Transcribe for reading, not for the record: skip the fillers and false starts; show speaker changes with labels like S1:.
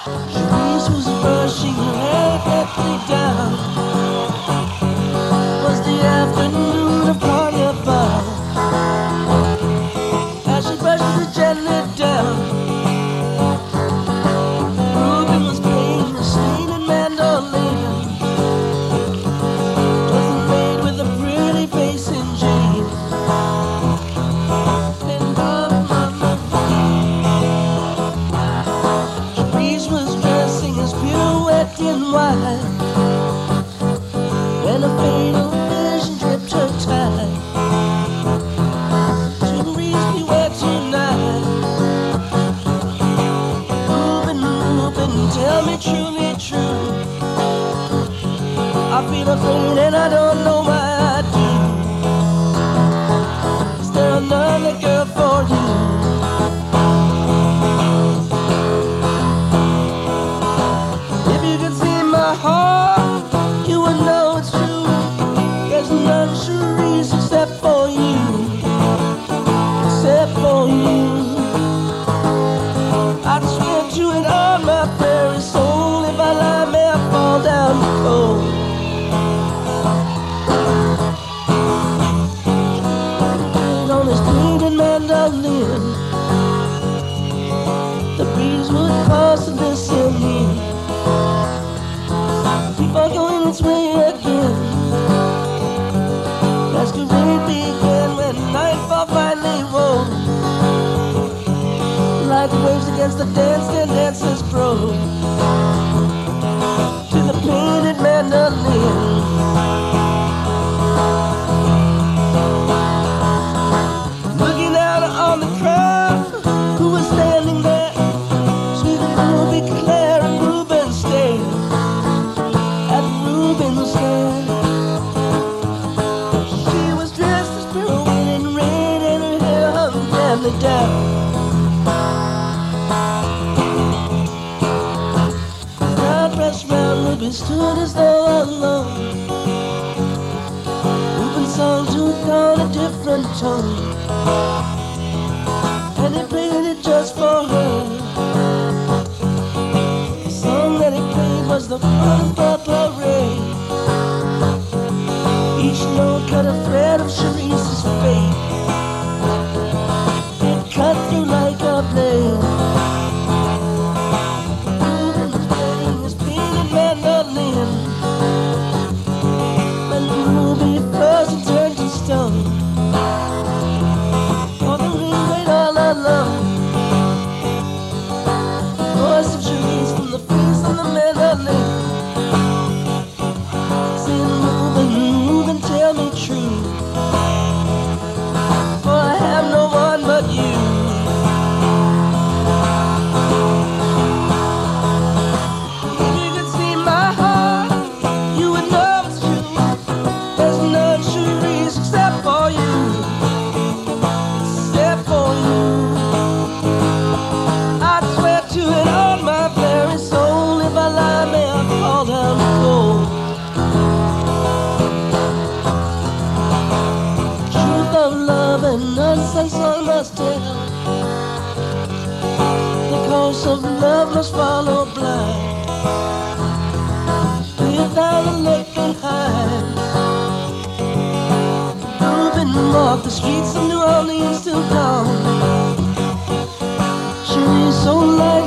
S1: Cherise was brushing her hair carefully down. Was the afternoon of carnival. As she brushed it gently down, Ruben was playing a singing mandolin. It was a maid with a pretty face in jade. And Cherise was dressing as pirouette in white, and a fatal vision dripped her tie. Cherise, beware tonight. Ruben, Ruben, tell me truly true. I feel afraid and I don't know why I do. Is there another girl for you? If you could see my heart, you would know it's true. There's none Cherise except for you, except for you. I'd swear to it on my very soul. If I lie, may I fall down cold. On his bleeding mandolin, the breeze would cause to listen in before going its way again. Masquerade began when nightfall finally rolled, like waves against the dancers broke to the painted mandolin. Looking out on the crowd who was standing there, sweet Ruby Claire and Ruben stared at Ruben's stand. She was dressed as pirouette in red, and her hair hung gently down. Pressed round, Ruben stood as though alone. Ruben's song took on a different tone, and he played it just for her. The song that he played was the Carnival Parade. Each note cut a thread of Cherise's fate. It cut through like a blade. When Ruby froze and turned to stone, for the ring wait all alone. The voice of Cherise from the face on the mandolin, saying, Ruben, Ruben, tell me true, for I have no one but you. Nonsense I must tell. The course of love must follow blind, without a look behind. Ruben walked the streets of New Orleans till dawn. Cherise so light